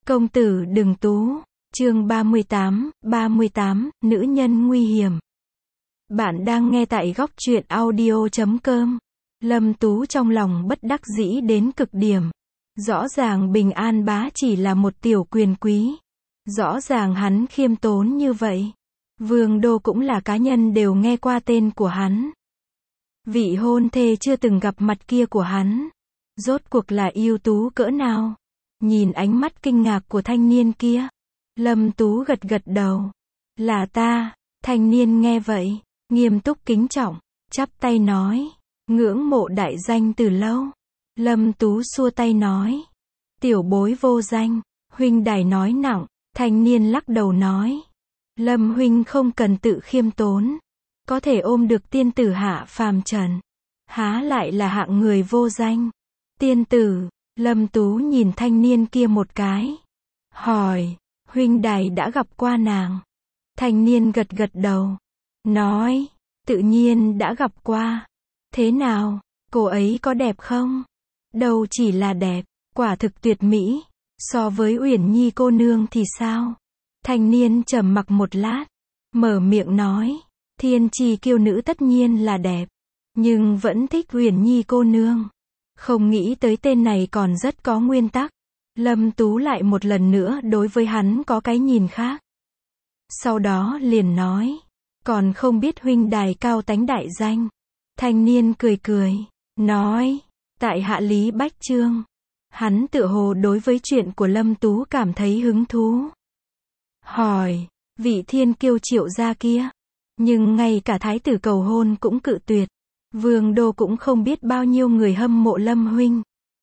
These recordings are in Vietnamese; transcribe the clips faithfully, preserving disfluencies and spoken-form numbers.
Công tử đừng tú. Chương ba mươi tám, ba mươi tám, nữ nhân nguy hiểm. Bạn đang nghe tại góc truyện audio chấm com. Lâm Tú trong lòng bất đắc dĩ đến cực điểm. Rõ ràng Bình An Bá chỉ là một tiểu quyền quý. Rõ ràng hắn khiêm tốn như vậy. Vương Đô cũng là cá nhân đều nghe qua tên của hắn. Vị hôn thê chưa từng gặp mặt kia của hắn. Rốt cuộc là ưu tú cỡ nào? Nhìn ánh mắt kinh ngạc của thanh niên kia. Lâm Tú gật gật đầu. Là ta. Thanh niên nghe vậy, nghiêm túc kính trọng, chắp tay nói. Ngưỡng mộ đại danh từ lâu. Lâm Tú xua tay nói. Tiểu bối vô danh. Huynh đài nói nặng. Thanh niên lắc đầu nói. Lâm huynh không cần tự khiêm tốn. Có thể ôm được tiên tử hạ phàm trần. Há lại là hạng người vô danh. Tiên tử. Lâm Tú nhìn thanh niên kia một cái. Hỏi. Huynh đài đã gặp qua nàng. Thanh niên gật gật đầu. Nói. Tự nhiên đã gặp qua. Thế nào? Cô ấy có đẹp không? Đâu chỉ là đẹp. Quả thực tuyệt mỹ. So với Uyển Nhi cô nương thì sao? Thanh niên trầm mặc một lát. Mở miệng nói. Thiên chi kiêu nữ tất nhiên là đẹp. Nhưng vẫn thích Uyển Nhi cô nương. Không nghĩ tới tên này còn rất có nguyên tắc. Lâm Tú lại một lần nữa đối với hắn có cái nhìn khác. Sau đó liền nói. Còn không biết huynh đài cao tánh đại danh. Thanh niên cười cười. Nói. Tại hạ Lý Bách Trương. Hắn tựa hồ đối với chuyện của Lâm Tú cảm thấy hứng thú. Hỏi. Vị thiên kiêu Triệu gia kia. Nhưng ngay cả thái tử cầu hôn cũng cự tuyệt. Vương Đô cũng không biết bao nhiêu người hâm mộ Lâm huynh.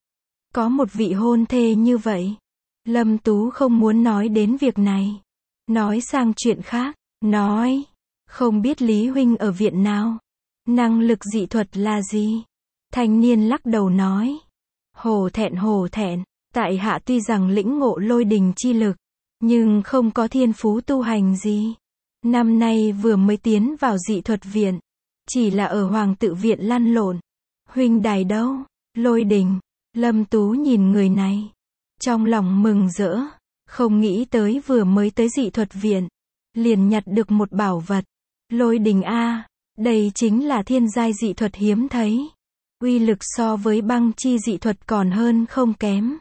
Có một vị hôn thê như vậy. Lâm Tú không muốn nói đến việc này. Nói sang chuyện khác. Nói. Không biết Lý huynh ở viện nào. Năng lực dị thuật là gì? Thanh niên lắc đầu nói. Hổ thẹn hổ thẹn. Tại hạ tuy rằng lĩnh ngộ lôi đình chi lực. Nhưng không có thiên phú tu hành gì. Năm nay vừa mới tiến vào dị thuật viện. Chỉ là ở Hoàng tự viện lăn lộn. Huynh đài đâu? Lôi đình. Lâm Tú nhìn người này. Trong lòng mừng rỡ. Không nghĩ tới vừa mới tới dị thuật viện. Liền nhặt được một bảo vật. Lôi đình A. Đây chính là thiên giai dị thuật hiếm thấy. Uy lực so với băng chi dị thuật còn hơn không kém.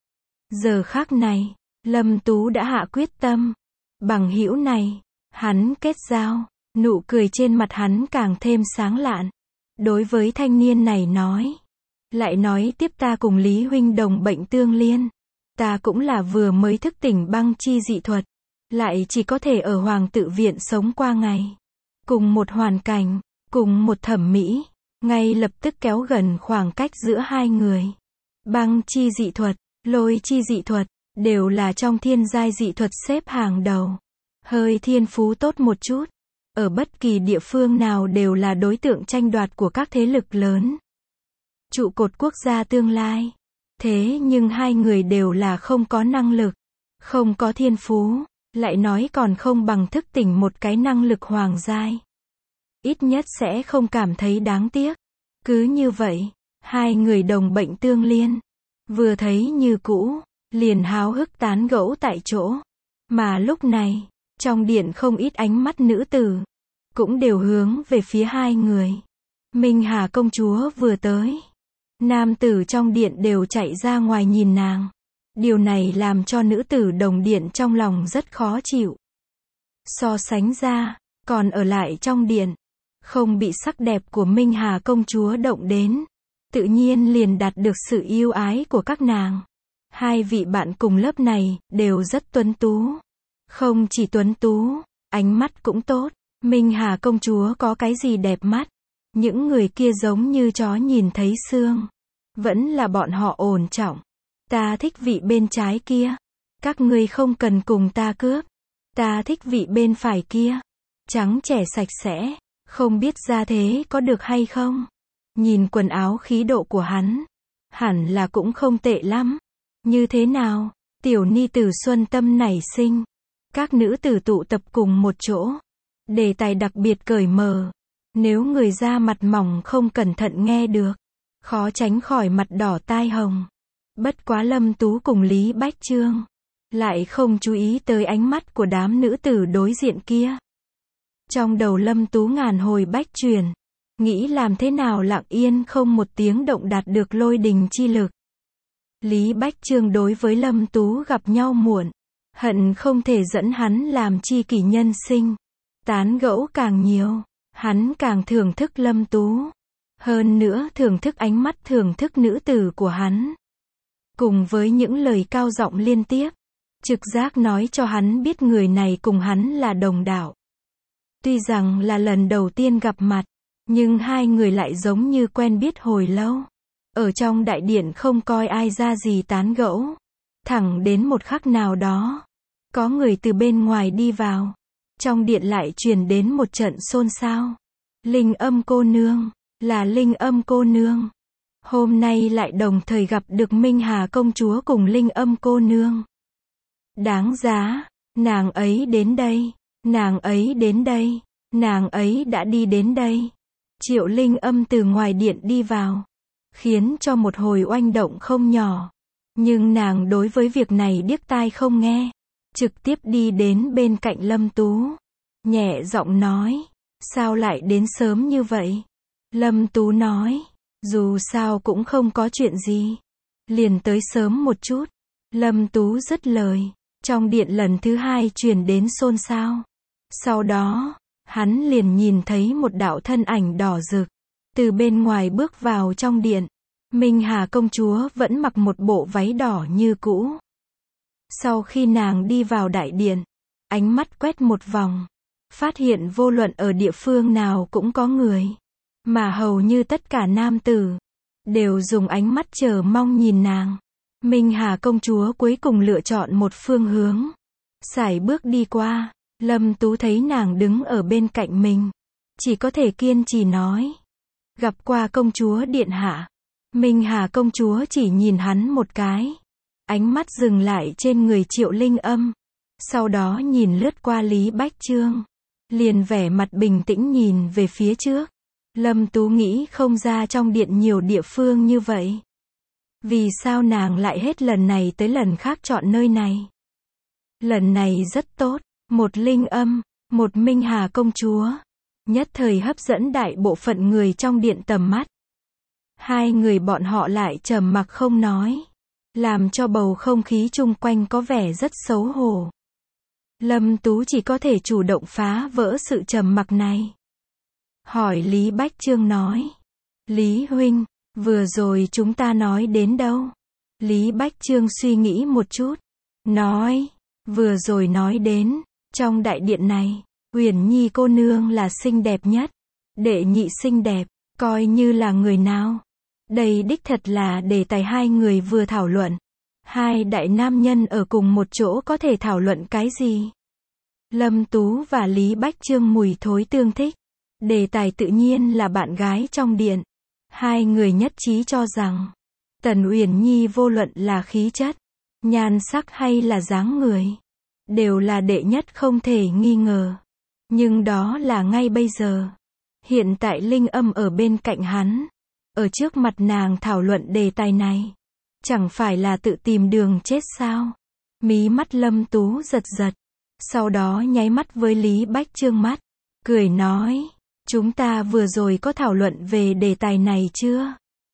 Giờ khắc này. Lâm Tú đã hạ quyết tâm. Bằng hữu này. Hắn kết giao. Nụ cười trên mặt hắn càng thêm sáng lạn. Đối với thanh niên này nói. Lại nói tiếp ta cùng Lý huynh đồng bệnh tương liên. Ta cũng là vừa mới thức tỉnh băng chi dị thuật. Lại chỉ có thể ở Hoàng tự viện sống qua ngày. Cùng một hoàn cảnh, cùng một thẩm mỹ. Ngay lập tức kéo gần khoảng cách giữa hai người. Băng chi dị thuật, lôi chi dị thuật, đều là trong thiên giai dị thuật xếp hàng đầu. Hơi thiên phú tốt một chút. Ở bất kỳ địa phương nào đều là đối tượng tranh đoạt của các thế lực lớn. Trụ cột quốc gia tương lai. Thế nhưng hai người đều là không có năng lực. Không có thiên phú. Lại nói còn không bằng thức tỉnh một cái năng lực hoàng giai. Ít nhất sẽ không cảm thấy đáng tiếc. Cứ như vậy. Hai người đồng bệnh tương liên. Vừa thấy như cũ. Liền háo hức tán gẫu tại chỗ. Mà lúc này. Trong điện không ít ánh mắt nữ tử. Cũng đều hướng về phía hai người. Minh Hà công chúa vừa tới. Nam tử trong điện đều chạy ra ngoài nhìn nàng. Điều này làm cho nữ tử đồng điện trong lòng rất khó chịu. So sánh ra, còn ở lại trong điện. Không bị sắc đẹp của Minh Hà công chúa động đến. Tự nhiên liền đạt được sự yêu ái của các nàng. Hai vị bạn cùng lớp này, đều rất tuấn tú. Không chỉ tuấn tú, ánh mắt cũng tốt. Minh Hà công chúa có cái gì đẹp mắt. Những người kia giống như chó nhìn thấy xương. Vẫn là bọn họ ổn trọng. Ta thích vị bên trái kia. Các ngươi không cần cùng ta cướp. Ta thích vị bên phải kia. Trắng trẻ sạch sẽ. Không biết ra thế có được hay không. Nhìn quần áo khí độ của hắn. Hẳn là cũng không tệ lắm. Như thế nào? Tiểu ni tử xuân tâm nảy sinh. Các nữ tử tụ tập cùng một chỗ. Đề tài đặc biệt cởi mở. Nếu người da mặt mỏng không cẩn thận nghe được. Khó tránh khỏi mặt đỏ tai hồng. Bất quá Lâm Tú cùng Lý Bách Trương. lại không chú ý tới ánh mắt của đám nữ tử đối diện kia. Trong đầu Lâm Tú ngàn hồi bách chuyển, nghĩ làm thế nào lặng yên không một tiếng động đạt được lôi đình chi lực. Lý Bách Chương đối với Lâm Tú gặp nhau muộn, hận không thể dẫn hắn làm tri kỷ nhân sinh. Tán gẫu càng nhiều, hắn càng thưởng thức Lâm Tú. Hơn nữa thưởng thức ánh mắt thưởng thức nữ tử của hắn. Cùng với những lời cao giọng liên tiếp, trực giác nói cho hắn biết người này cùng hắn là đồng đạo. Tuy rằng là lần đầu tiên gặp mặt, nhưng hai người lại giống như quen biết hồi lâu. Ở trong đại điện không coi ai ra gì tán gẫu. Thẳng đến một khắc nào đó, có người từ bên ngoài đi vào. Trong điện lại truyền đến một trận xôn xao. Linh Âm cô nương, là Linh Âm cô nương. Hôm nay lại đồng thời gặp được Minh Hà công chúa cùng Linh Âm cô nương. Đáng giá, nàng ấy đến đây, nàng ấy đến đây, nàng ấy đã đi đến đây. Triệu Linh Âm từ ngoài điện đi vào, khiến cho một hồi oanh động không nhỏ. Nhưng nàng đối với việc này điếc tai không nghe, trực tiếp đi đến bên cạnh Lâm Tú, nhẹ giọng nói, sao lại đến sớm như vậy? Lâm Tú nói, dù sao cũng không có chuyện gì, liền tới sớm một chút. Lâm Tú dứt lời, trong điện lần thứ hai truyền đến xôn xao. Sau đó, hắn liền nhìn thấy một đạo thân ảnh đỏ rực, từ bên ngoài bước vào trong điện. Minh Hà công chúa vẫn mặc một bộ váy đỏ như cũ. Sau khi nàng đi vào đại điện, ánh mắt quét một vòng, phát hiện vô luận ở địa phương nào cũng có người, mà hầu như tất cả nam tử đều dùng ánh mắt chờ mong nhìn nàng. Minh Hà công chúa cuối cùng lựa chọn một phương hướng, sải bước đi qua. Lâm Tú thấy nàng đứng ở bên cạnh mình, chỉ có thể kiên trì nói, gặp qua công chúa điện hạ. Minh Hà công chúa chỉ nhìn hắn một cái, ánh mắt dừng lại trên người Triệu Linh Âm, sau đó nhìn lướt qua Lý Bách Chương, liền vẻ mặt bình tĩnh nhìn về phía trước. Lâm Tú nghĩ không ra trong điện nhiều địa phương như vậy. Vì sao nàng lại hết lần này tới lần khác chọn nơi này? Lần này rất tốt, một Linh Âm, một Minh Hà công chúa, nhất thời hấp dẫn đại bộ phận người trong điện tầm mắt. Hai người bọn họ lại trầm mặc không nói, làm cho bầu không khí chung quanh có vẻ rất xấu hổ. Lâm Tú chỉ có thể chủ động phá vỡ sự trầm mặc này. Hỏi Lý Bách Chương nói, Lý huynh, vừa rồi chúng ta nói đến đâu? Lý Bách Chương suy nghĩ một chút, nói, vừa rồi nói đến, trong đại điện này, Uyển Nhi cô nương là xinh đẹp nhất, đệ nhị xinh đẹp, coi như là người nào? Đây đích thật là đề tài hai người vừa thảo luận. Hai đại nam nhân ở cùng một chỗ có thể thảo luận cái gì? Lâm Tú và Lý Bách Chương mùi thối tương thích. Đề tài tự nhiên là bạn gái trong điện. Hai người nhất trí cho rằng, Tần Uyển Nhi vô luận là khí chất, nhan sắc hay là dáng người, đều là đệ nhất không thể nghi ngờ. Nhưng đó là ngay bây giờ. Hiện tại Linh Âm ở bên cạnh hắn, ở trước mặt nàng thảo luận đề tài này, chẳng phải là tự tìm đường chết sao? Mí mắt Lâm Tú giật giật, sau đó nháy mắt với Lý Bách Chương mắt, cười nói, chúng ta vừa rồi có thảo luận về đề tài này chưa?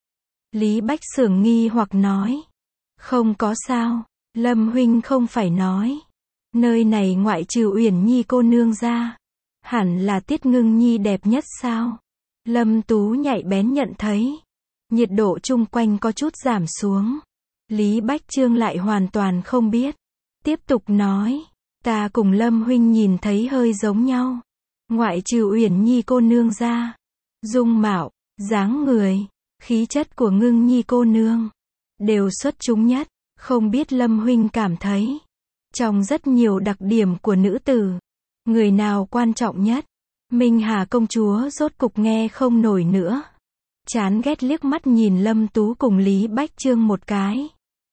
Lý Bách Xưởng nghi hoặc nói, không có sao, Lâm huynh không phải nói, nơi này ngoại trừ Uyển Nhi cô nương ra, hẳn là Tiết Ngưng Nhi đẹp nhất sao? Lâm Tú nhạy bén nhận thấy, nhiệt độ chung quanh có chút giảm xuống. Lý Bách Chương lại hoàn toàn không biết. Tiếp tục nói, ta cùng Lâm huynh nhìn thấy hơi giống nhau. Ngoại trừ Uyển Nhi cô nương ra, dung mạo, dáng người, khí chất của Ngưng Nhi cô nương, đều xuất chúng nhất. Không biết Lâm huynh cảm thấy, trong rất nhiều đặc điểm của nữ tử, người nào quan trọng nhất? Minh Hà công chúa rốt cục nghe không nổi nữa. Chán ghét liếc mắt nhìn Lâm Tú cùng Lý Bách Chương một cái.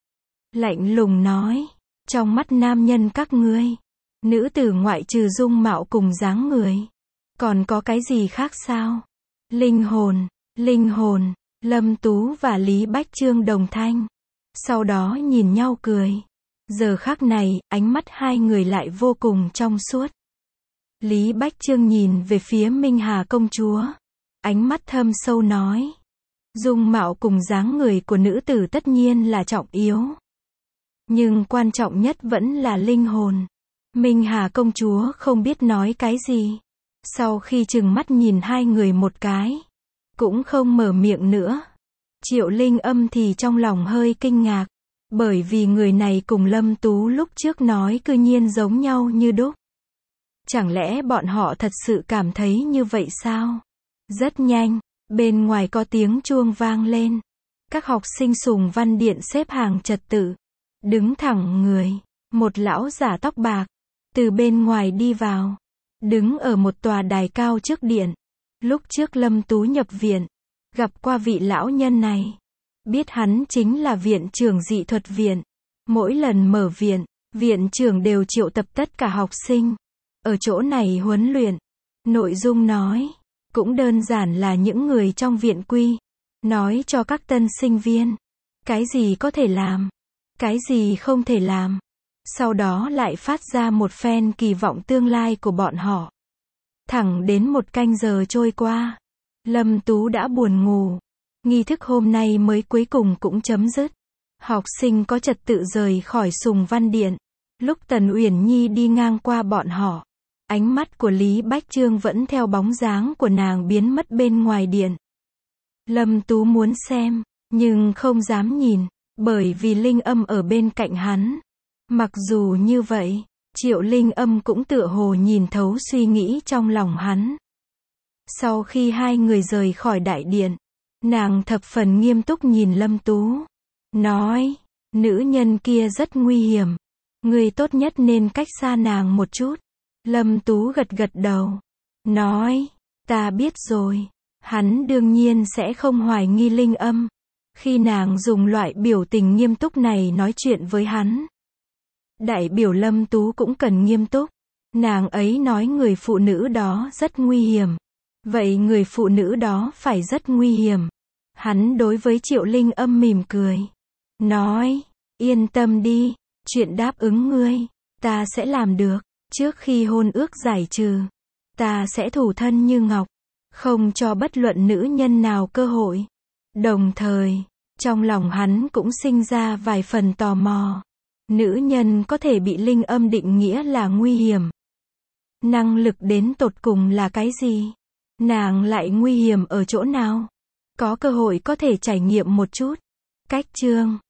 Lạnh lùng nói, trong mắt nam nhân các ngươi, nữ tử ngoại trừ dung mạo cùng dáng người, còn có cái gì khác sao? Linh hồn, linh hồn, Lâm Tú và Lý Bách Chương đồng thanh. Sau đó nhìn nhau cười. Giờ khắc này, ánh mắt hai người lại vô cùng trong suốt. Lý Bách Chương nhìn về phía Minh Hà công chúa. Ánh mắt thâm sâu nói. Dung mạo cùng dáng người của nữ tử tất nhiên là trọng yếu. Nhưng quan trọng nhất vẫn là linh hồn. Minh Hà công chúa không biết nói cái gì. Sau khi trừng mắt nhìn hai người một cái, cũng không mở miệng nữa. Triệu Linh Âm thì trong lòng hơi kinh ngạc. Bởi vì người này cùng Lâm Tú lúc trước nói cư nhiên giống nhau như đúc. Chẳng lẽ bọn họ thật sự cảm thấy như vậy sao? Rất nhanh, bên ngoài có tiếng chuông vang lên. Các học sinh Sùng Văn Điện xếp hàng trật tự. Đứng thẳng người. Một lão giả tóc bạc. Từ bên ngoài đi vào. Đứng ở một tòa đài cao trước điện. Lúc trước Lâm Tú nhập viện. Gặp qua vị lão nhân này. Biết hắn chính là viện trưởng dị thuật viện. Mỗi lần mở viện, viện trưởng đều triệu tập tất cả học sinh. Ở chỗ này huấn luyện. Nội dung nói. Cũng đơn giản là những người trong viện quy. Nói cho các tân sinh viên. Cái gì có thể làm. Cái gì không thể làm. Sau đó lại phát ra một phen kỳ vọng tương lai của bọn họ. Thẳng đến một canh giờ trôi qua. Lâm Tú đã buồn ngủ. Nghi thức hôm nay mới cuối cùng cũng chấm dứt. Học sinh có trật tự rời khỏi Sùng Văn Điện. Lúc Tần Uyển Nhi đi ngang qua bọn họ, ánh mắt của Lý Bách Chương vẫn theo bóng dáng của nàng biến mất bên ngoài điện. Lâm Tú muốn xem, nhưng không dám nhìn, bởi vì Linh Âm ở bên cạnh hắn. Mặc dù như vậy, Triệu Linh Âm cũng tựa hồ nhìn thấu suy nghĩ trong lòng hắn. Sau khi hai người rời khỏi đại điện, nàng thập phần nghiêm túc nhìn Lâm Tú. Nói, nữ nhân kia rất nguy hiểm. Người tốt nhất nên cách xa nàng một chút. Lâm Tú gật gật đầu. Nói, ta biết rồi. Hắn đương nhiên sẽ không hoài nghi Linh Âm. Khi nàng dùng loại biểu tình nghiêm túc này nói chuyện với hắn. Đại biểu Lâm Tú cũng cần nghiêm túc. Nàng ấy nói người phụ nữ đó rất nguy hiểm. Vậy người phụ nữ đó phải rất nguy hiểm. Hắn đối với Triệu Linh Âm mỉm cười. Nói, yên tâm đi, chuyện đáp ứng ngươi, ta sẽ làm được. Trước khi hôn ước giải trừ, ta sẽ thủ thân như ngọc, không cho bất luận nữ nhân nào cơ hội. Đồng thời, trong lòng hắn cũng sinh ra vài phần tò mò. Nữ nhân có thể bị Linh Âm định nghĩa là nguy hiểm. Năng lực đến tột cùng là cái gì? Nàng lại nguy hiểm ở chỗ nào? Có cơ hội có thể trải nghiệm một chút. Cách chương